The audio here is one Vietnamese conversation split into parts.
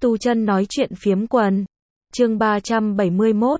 Tu chân nói chuyện phiếm quần. Chương 371,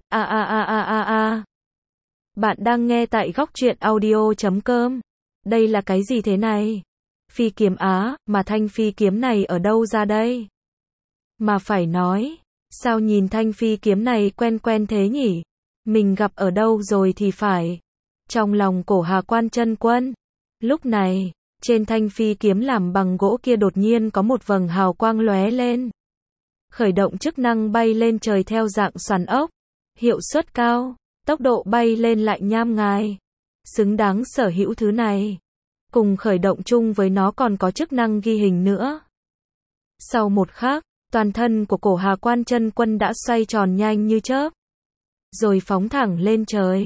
Bạn đang nghe tại góc truyện audio.com. Đây là cái gì thế này? Phi kiếm á, mà thanh phi kiếm này ở đâu ra đây? Mà phải nói, sao nhìn thanh phi kiếm này quen quen thế nhỉ? Mình gặp ở đâu rồi thì phải. Trong lòng Cổ Hà Quan Chân Quân. Lúc này, trên thanh phi kiếm làm bằng gỗ kia đột nhiên có một vầng hào quang lóe lên. Khởi động chức năng bay lên trời theo dạng xoắn ốc. Hiệu suất cao, tốc độ bay lên lại nham ngài. Xứng đáng sở hữu thứ này. Cùng khởi động chung với nó còn có chức năng ghi hình nữa. Sau một khắc, toàn thân của Cổ Hà Quan Chân Quân đã xoay tròn nhanh như chớp. Rồi phóng thẳng lên trời.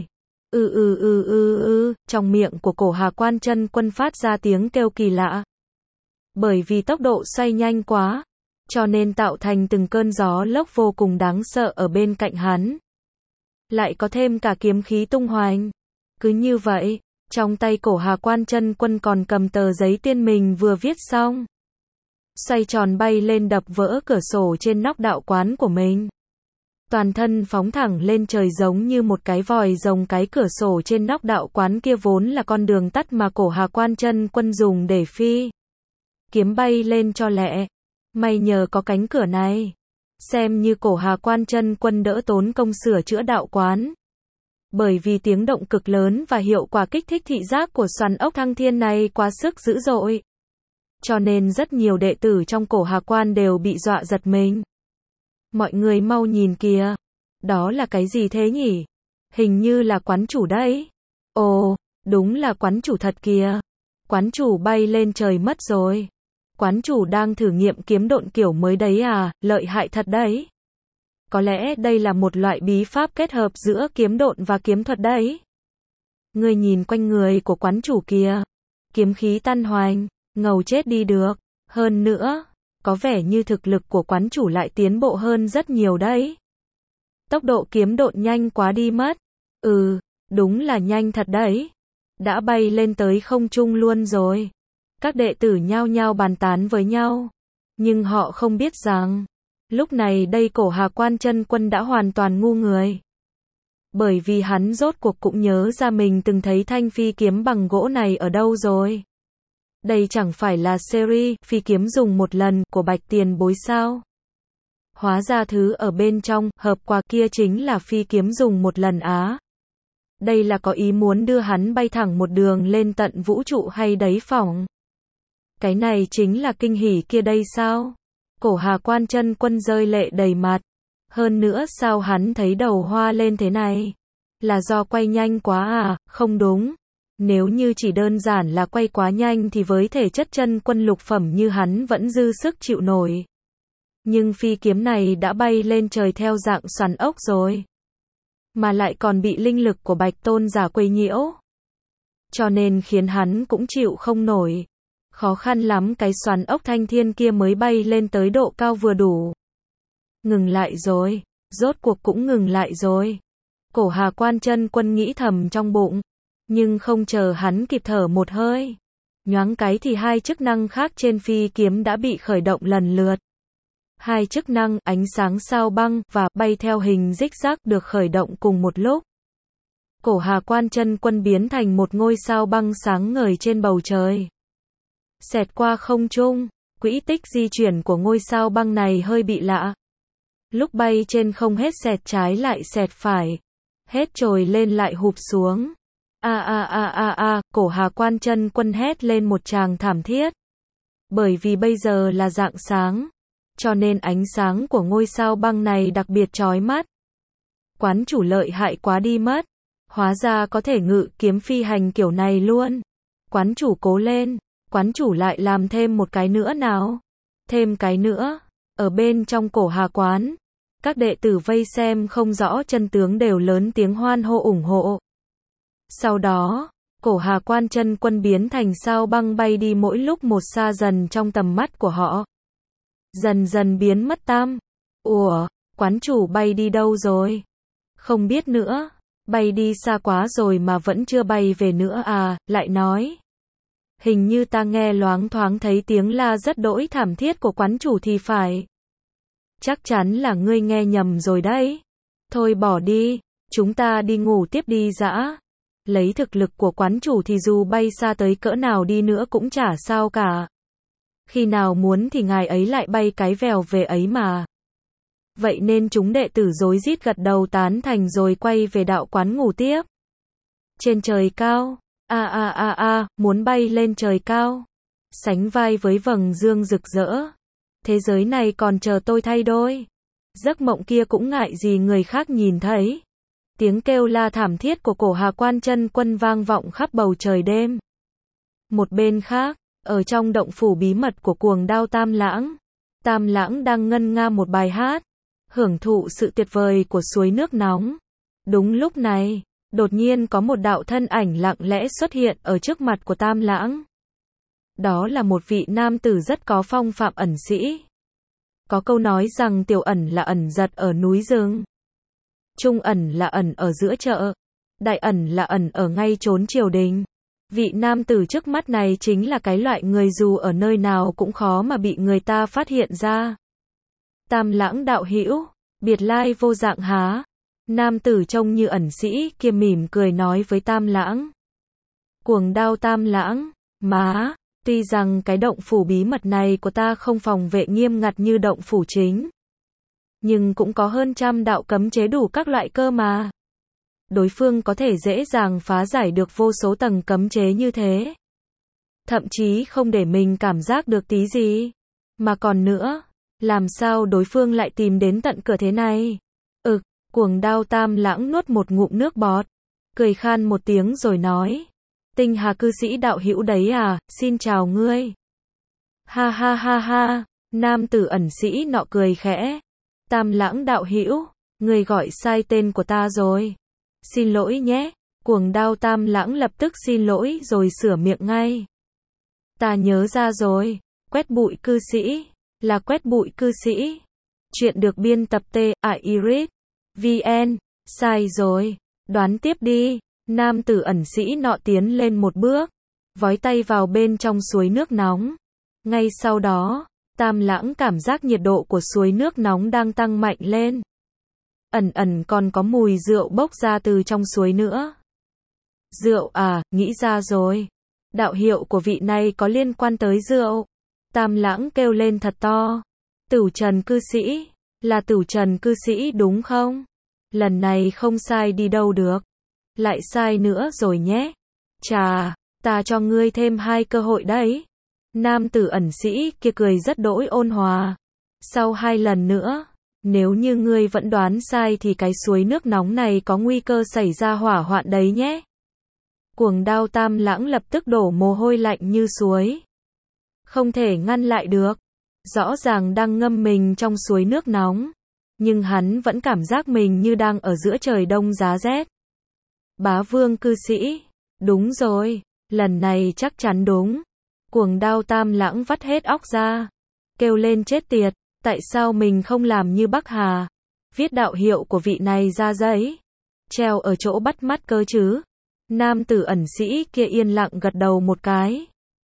Trong miệng của Cổ Hà Quan Chân Quân phát ra tiếng kêu kỳ lạ. Bởi vì tốc độ xoay nhanh quá, cho nên tạo thành từng cơn gió lốc vô cùng đáng sợ ở bên cạnh hắn. Lại có thêm cả kiếm khí tung hoành. Cứ như vậy, trong tay Cổ Hà Quan Chân Quân còn cầm tờ giấy tiên mình vừa viết xong. Xoay tròn bay lên đập vỡ cửa sổ trên nóc đạo quán của mình. Toàn thân phóng thẳng lên trời giống như một cái vòi rồng. Cái cửa sổ trên nóc đạo quán kia vốn là con đường tắt mà Cổ Hà Quan Chân Quân dùng để phi kiếm bay lên cho lẹ. May nhờ có cánh cửa này, xem như Cổ Hà Quan Chân Quân đỡ tốn công sửa chữa đạo quán. Bởi vì tiếng động cực lớn và hiệu quả kích thích thị giác của xoắn ốc thăng thiên này quá sức dữ dội. Cho nên rất nhiều đệ tử trong Cổ Hà Quan đều bị dọa giật mình. Mọi người mau nhìn kìa. Đó là cái gì thế nhỉ? Hình như là quán chủ đấy. Ồ, đúng là quán chủ thật kìa. Quán chủ bay lên trời mất rồi. Quán chủ đang thử nghiệm kiếm độn kiểu mới đấy à, lợi hại thật đấy. Có lẽ đây là một loại bí pháp kết hợp giữa kiếm độn và kiếm thuật đấy. Người nhìn quanh người của quán chủ kìa. Kiếm khí tan hoành, ngầu chết đi được. Hơn nữa, có vẻ như thực lực của quán chủ lại tiến bộ hơn rất nhiều đấy. Tốc độ kiếm độn nhanh quá đi mất. Đúng là nhanh thật đấy. Đã bay lên tới không trung luôn rồi. Các đệ tử nhao nhao bàn tán với nhau. Nhưng họ không biết rằng, lúc này đây Cổ Hà Quan Chân Quân đã hoàn toàn ngu người. Bởi vì hắn rốt cuộc cũng nhớ ra mình từng thấy thanh phi kiếm bằng gỗ này ở đâu rồi. Đây chẳng phải là series phi kiếm dùng một lần của Bạch Tiền Bối sao? Hóa ra thứ ở bên trong hộp quà kia chính là phi kiếm dùng một lần á. Đây là có ý muốn đưa hắn bay thẳng một đường lên tận vũ trụ hay đấy phỏng? Cái này chính là kinh hỉ kia đây sao? Cổ Hà Quan Chân Quân rơi lệ đầy mặt. Hơn nữa sao hắn thấy đầu hoa lên thế này? Là do quay nhanh quá à? Không đúng. Nếu như chỉ đơn giản là quay quá nhanh thì với thể chất chân quân lục phẩm như hắn vẫn dư sức chịu nổi. Nhưng phi kiếm này đã bay lên trời theo dạng xoắn ốc rồi. Mà lại còn bị linh lực của Bạch Tôn giả quấy nhiễu. Cho nên khiến hắn cũng chịu không nổi. Khó khăn lắm cái xoắn ốc thanh thiên kia mới bay lên tới độ cao vừa đủ. Ngừng lại rồi. Rốt cuộc cũng ngừng lại rồi. Cổ Hà Quan Chân Quân nghĩ thầm trong bụng. Nhưng không chờ hắn kịp thở một hơi. Nhoáng cái thì hai chức năng khác trên phi kiếm đã bị khởi động lần lượt. Hai chức năng ánh sáng sao băng và bay theo hình zigzag được khởi động cùng một lúc. Cổ Hà Quan Chân Quân biến thành một ngôi sao băng sáng ngời trên bầu trời. Xẹt qua không trung, quỹ tích di chuyển của ngôi sao băng này hơi bị lạ. Lúc bay trên không hết xẹt trái lại xẹt phải, hết trồi lên lại hụp xuống. Cổ Hà Quan Chân Quân hét lên một tràng thảm thiết. Bởi vì bây giờ là rạng sáng, cho nên ánh sáng của ngôi sao băng này đặc biệt chói mắt. Quán chủ lợi hại quá đi mất. Hóa ra có thể ngự kiếm phi hành kiểu này luôn. Quán chủ cố lên. Quán chủ lại làm thêm một cái nữa nào. Thêm cái nữa. Ở bên trong Cổ Hà Quán, các đệ tử vây xem không rõ chân tướng đều lớn tiếng hoan hô ủng hộ. Sau đó, Cổ Hà Quan Chân Quân biến thành sao băng bay đi mỗi lúc một xa dần trong tầm mắt của họ. Dần dần biến mất tăm. Ủa, quán chủ bay đi đâu rồi? Không biết nữa. Bay đi xa quá rồi mà vẫn chưa bay về nữa à, lại nói. Hình như ta nghe loáng thoáng thấy tiếng la rất đỗi thảm thiết của quán chủ thì phải. Chắc chắn là ngươi nghe nhầm rồi đấy. Thôi bỏ đi, chúng ta đi ngủ tiếp đi dã. Lấy thực lực của quán chủ thì dù bay xa tới cỡ nào đi nữa cũng chả sao cả. Khi nào muốn thì ngài ấy lại bay cái vèo về ấy mà. Vậy nên chúng đệ tử rối rít gật đầu tán thành rồi quay về đạo quán ngủ tiếp. Trên trời cao, muốn bay lên trời cao. Sánh vai với vầng dương rực rỡ. Thế giới này còn chờ tôi thay đôi. Giấc mộng kia cũng ngại gì người khác nhìn thấy. Tiếng kêu la thảm thiết của Cổ Hà Quan Chân Quân vang vọng khắp bầu trời đêm. Một bên khác, ở trong động phủ bí mật của Cuồng Đao Tam Lãng, Tam Lãng đang ngân nga một bài hát, hưởng thụ sự tuyệt vời của suối nước nóng. Đúng lúc này, đột nhiên có một đạo thân ảnh lặng lẽ xuất hiện ở trước mặt của Tam Lãng. Đó là một vị nam tử rất có phong phạm ẩn sĩ. Có câu nói rằng tiểu ẩn là ẩn giật ở núi rừng, trung ẩn là ẩn ở giữa chợ, đại ẩn là ẩn ở ngay chốn triều đình. Vị nam tử trước mắt này chính là cái loại người dù ở nơi nào cũng khó mà bị người ta phát hiện ra. Tam Lãng đạo hữu, biệt lai vô dạng há. Nam tử trông như ẩn sĩ kia mỉm cười nói với Tam Lãng. Cuồng Đao Tam Lãng, má, tuy rằng cái động phủ bí mật này của ta không phòng vệ nghiêm ngặt như động phủ chính, nhưng cũng có hơn 100 đạo cấm chế đủ các loại cơ mà. Đối phương có thể dễ dàng phá giải được vô số tầng cấm chế như thế. Thậm chí không để mình cảm giác được tí gì. Mà còn nữa, làm sao đối phương lại tìm đến tận cửa thế này? Cuồng Đao Tam Lãng nuốt một ngụm nước bọt, cười khan một tiếng rồi nói. Tinh Hà cư sĩ đạo hữu đấy à, xin chào ngươi. Ha ha ha ha, nam tử ẩn sĩ nọ cười khẽ. Tam Lãng đạo hữu, ngươi gọi sai tên của ta rồi. Xin lỗi nhé. Cuồng Đao Tam Lãng lập tức xin lỗi rồi sửa miệng ngay. Ta nhớ ra rồi, Quét Bụi cư sĩ, là Quét Bụi cư sĩ. Chuyện được biên tập Iris VN, sai rồi, đoán tiếp đi. Nam tử ẩn sĩ nọ tiến lên một bước, vói tay vào bên trong suối nước nóng. Ngay sau đó, Tam Lãng cảm giác nhiệt độ của suối nước nóng đang tăng mạnh lên. Ẩn ẩn còn có mùi rượu bốc ra từ trong suối nữa. Rượu à, nghĩ ra rồi. Đạo hiệu của vị này có liên quan tới rượu. Tam Lãng kêu lên thật to. Tửu Trần cư sĩ, là Tửu Trần cư sĩ đúng không? Lần này không sai đi đâu được. Lại sai nữa rồi nhé. Chà, ta cho ngươi thêm 2 cơ hội đấy. Nam tử ẩn sĩ kia cười rất đỗi ôn hòa. Sau 2 lần nữa, nếu như ngươi vẫn đoán sai thì cái suối nước nóng này có nguy cơ xảy ra hỏa hoạn đấy nhé. Cuồng Đao Tam Lãng lập tức đổ mồ hôi lạnh như suối. Không thể ngăn lại được. Rõ ràng đang ngâm mình trong suối nước nóng, nhưng hắn vẫn cảm giác mình như đang ở giữa trời đông giá rét. Bá Vương cư sĩ, đúng rồi, lần này chắc chắn đúng. Cuồng Đao Tam Lãng vắt hết óc ra, kêu lên chết tiệt, tại sao mình không làm như Bắc Hà, viết đạo hiệu của vị này ra giấy, treo ở chỗ bắt mắt cơ chứ. Nam tử ẩn sĩ kia yên lặng gật đầu một cái.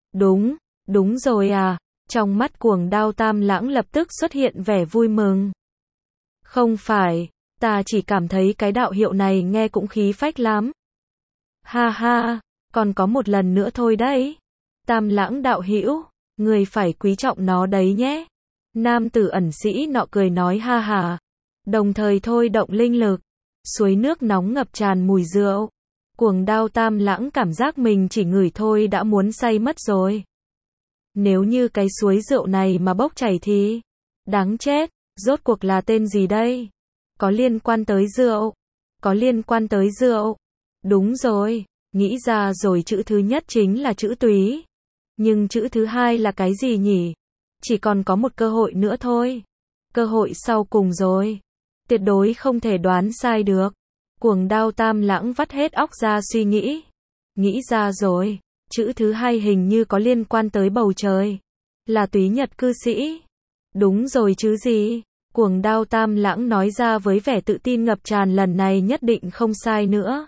Đúng rồi à. Trong mắt Cuồng Đao Tam Lãng lập tức xuất hiện vẻ vui mừng. Không phải, ta chỉ cảm thấy cái đạo hiệu này nghe cũng khí phách lắm. Ha ha, còn có một lần nữa thôi đấy. Tam Lãng đạo hữu, người phải quý trọng nó đấy nhé. Nam tử ẩn sĩ nọ cười nói ha ha, đồng thời thôi động linh lực. Suối nước nóng ngập tràn mùi rượu. Cuồng Đao Tam Lãng cảm giác mình chỉ ngửi thôi đã muốn say mất rồi. Nếu như cái suối rượu này mà bốc chảy thì đáng chết, rốt cuộc là tên gì đây? Có liên quan tới rượu. Có liên quan tới rượu. Đúng rồi, nghĩ ra rồi, chữ thứ nhất chính là chữ túy. Nhưng chữ thứ hai là cái gì nhỉ? Chỉ còn có một cơ hội nữa thôi. Cơ hội sau cùng rồi. Tuyệt đối không thể đoán sai được. Cuồng Đao Tam Lãng vắt hết óc ra suy nghĩ. Nghĩ ra rồi. Chữ thứ hai hình như có liên quan tới bầu trời. Là Túy Nhật cư sĩ. Đúng rồi chứ gì. Cuồng Đao Tam Lãng nói ra với vẻ tự tin ngập tràn, lần này nhất định không sai nữa.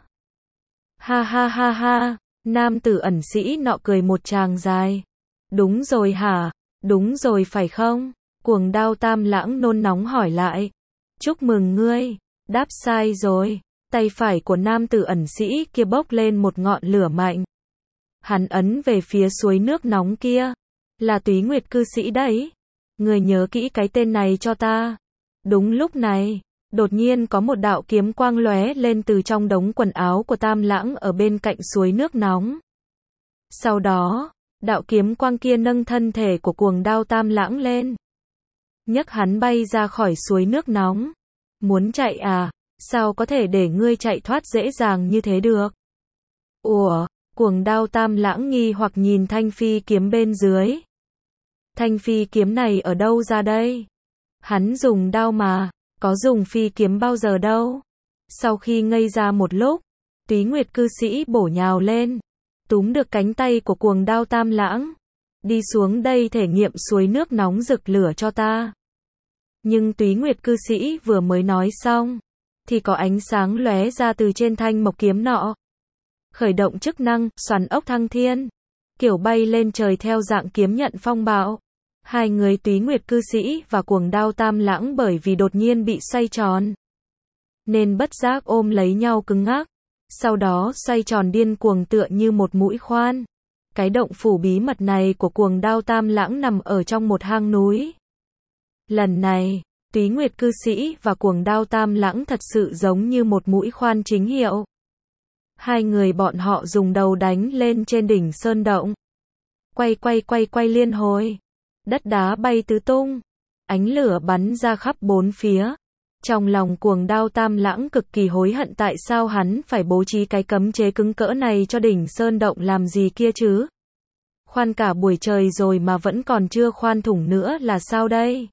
Ha ha ha ha. Nam tử ẩn sĩ nọ cười một tràng dài. Đúng rồi hả? Đúng rồi phải không? Cuồng Đao Tam Lãng nôn nóng hỏi lại. Chúc mừng ngươi, đáp sai rồi. Tay phải của nam tử ẩn sĩ kia bốc lên một ngọn lửa mạnh. Hắn ấn về phía suối nước nóng kia. Là Túy Nguyệt cư sĩ đấy. Người nhớ kỹ cái tên này cho ta. Đúng lúc này, đột nhiên có một đạo kiếm quang lóe lên từ trong đống quần áo của Tam Lãng ở bên cạnh suối nước nóng. Sau đó, đạo kiếm quang kia nâng thân thể của Cuồng Đao Tam Lãng lên, nhấc hắn bay ra khỏi suối nước nóng. Muốn chạy à? Sao có thể để ngươi chạy thoát dễ dàng như thế được? Ủa, Cuồng Đao Tam Lãng nghi hoặc nhìn thanh phi kiếm bên dưới. Thanh phi kiếm này ở đâu ra đây? Hắn dùng đao mà, có dùng phi kiếm bao giờ đâu. Sau khi ngây ra một lúc, Túy Nguyệt cư sĩ bổ nhào lên, túm được cánh tay của Cuồng Đao Tam Lãng. Đi xuống đây thể nghiệm suối nước nóng rực lửa cho ta. Nhưng Túy Nguyệt cư sĩ vừa mới nói xong, thì có ánh sáng lóe ra từ trên thanh mộc kiếm nọ. Khởi động chức năng, xoắn ốc thăng thiên. Kiểu bay lên trời theo dạng kiếm nhận phong bạo. Hai người Túy Nguyệt cư sĩ và Cuồng Đao Tam Lãng bởi vì đột nhiên bị xoay tròn, nên bất giác ôm lấy nhau cứng ngắc. Sau đó xoay tròn điên cuồng tựa như một mũi khoan. Cái động phủ bí mật này của Cuồng Đao Tam Lãng nằm ở trong một hang núi. Lần này, Túy Nguyệt cư sĩ và Cuồng Đao Tam Lãng thật sự giống như một mũi khoan chính hiệu. Hai người bọn họ dùng đầu đánh lên trên đỉnh sơn động. Quay liên hồi. Đất đá bay tứ tung. Ánh lửa bắn ra khắp bốn phía. Trong lòng Cuồng Đao Tam Lãng cực kỳ hối hận tại sao hắn phải bố trí cái cấm chế cứng cỡ này cho đỉnh sơn động làm gì kia chứ. Khoan cả buổi trời rồi mà vẫn còn chưa khoan thủng nữa là sao đây?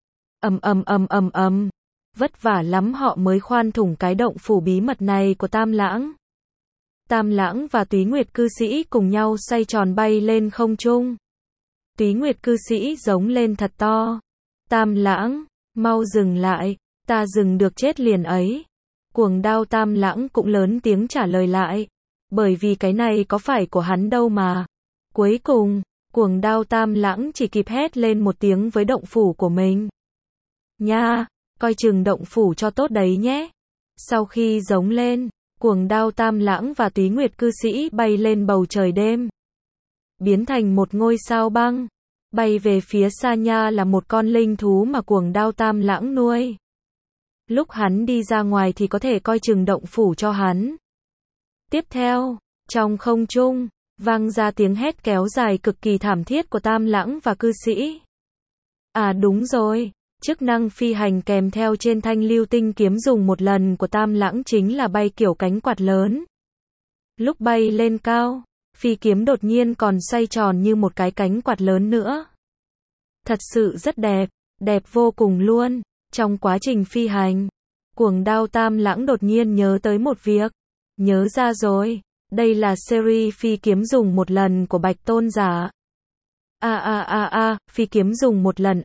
Vất vả lắm họ mới khoan thủng cái động phủ bí mật này của Tam Lãng. Tam Lãng và Túy Nguyệt cư sĩ cùng nhau xoay tròn bay lên không trung. Túy Nguyệt cư sĩ giống lên thật to. Tam Lãng, mau dừng lại, ta dừng được chết liền ấy. Cuồng Đao Tam Lãng cũng lớn tiếng trả lời lại. Bởi vì cái này có phải của hắn đâu mà. Cuối cùng, Cuồng Đao Tam Lãng chỉ kịp hét lên một tiếng với động phủ của mình. Nha, coi chừng động phủ cho tốt đấy nhé. Sau khi giống lên, Cuồng Đao Tam Lãng và Túy Nguyệt cư sĩ bay lên bầu trời đêm. Biến thành một ngôi sao băng. Bay về phía xa nha là một con linh thú mà Cuồng Đao Tam Lãng nuôi. Lúc hắn đi ra ngoài thì có thể coi chừng động phủ cho hắn. Tiếp theo, trong không trung, vang ra tiếng hét kéo dài cực kỳ thảm thiết của Tam Lãng và cư sĩ. À đúng rồi, chức năng phi hành kèm theo trên thanh lưu tinh kiếm dùng một lần của Tam Lãng chính là bay kiểu cánh quạt lớn. Lúc bay lên cao, phi kiếm đột nhiên còn xoay tròn như một cái cánh quạt lớn nữa. Thật sự rất đẹp, đẹp vô cùng luôn. Trong quá trình phi hành, Cuồng Đao Tam Lãng đột nhiên nhớ tới một việc. Nhớ ra rồi, đây là series phi kiếm dùng một lần của Bạch Tôn giả. Phi kiếm dùng một lần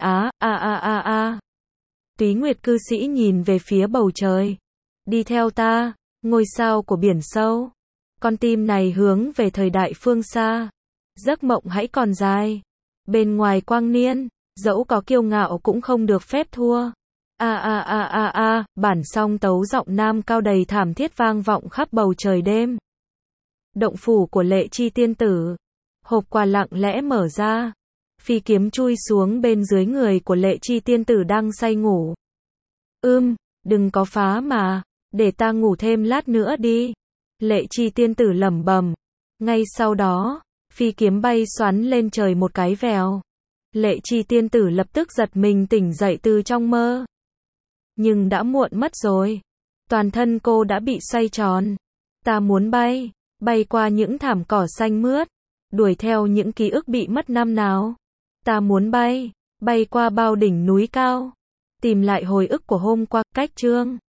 Túy Nguyệt cư sĩ nhìn về phía bầu trời. Đi theo ta, ngôi sao của biển sâu. Con tim này hướng về thời đại phương xa. Giấc mộng hãy còn dài. Bên ngoài quang niên, dẫu có kiêu ngạo cũng không được phép thua. Bản song tấu giọng nam cao đầy thảm thiết vang vọng khắp bầu trời đêm. Động phủ của Lệ Chi tiên tử. Hộp quà lặng lẽ mở ra. Phi kiếm chui xuống bên dưới người của Lệ Chi tiên tử đang say ngủ. Đừng có phá mà, để ta ngủ thêm lát nữa đi. Lệ Chi tiên tử lẩm bẩm. Ngay sau đó, phi kiếm bay xoắn lên trời một cái vèo. Lệ Chi tiên tử lập tức giật mình tỉnh dậy từ trong mơ. Nhưng đã muộn mất rồi. Toàn thân cô đã bị xoay tròn. Ta muốn bay, bay qua những thảm cỏ xanh mướt, đuổi theo những ký ức bị mất năm nào. Ta muốn bay, bay qua bao đỉnh núi cao, tìm lại hồi ức của hôm qua. Cách chương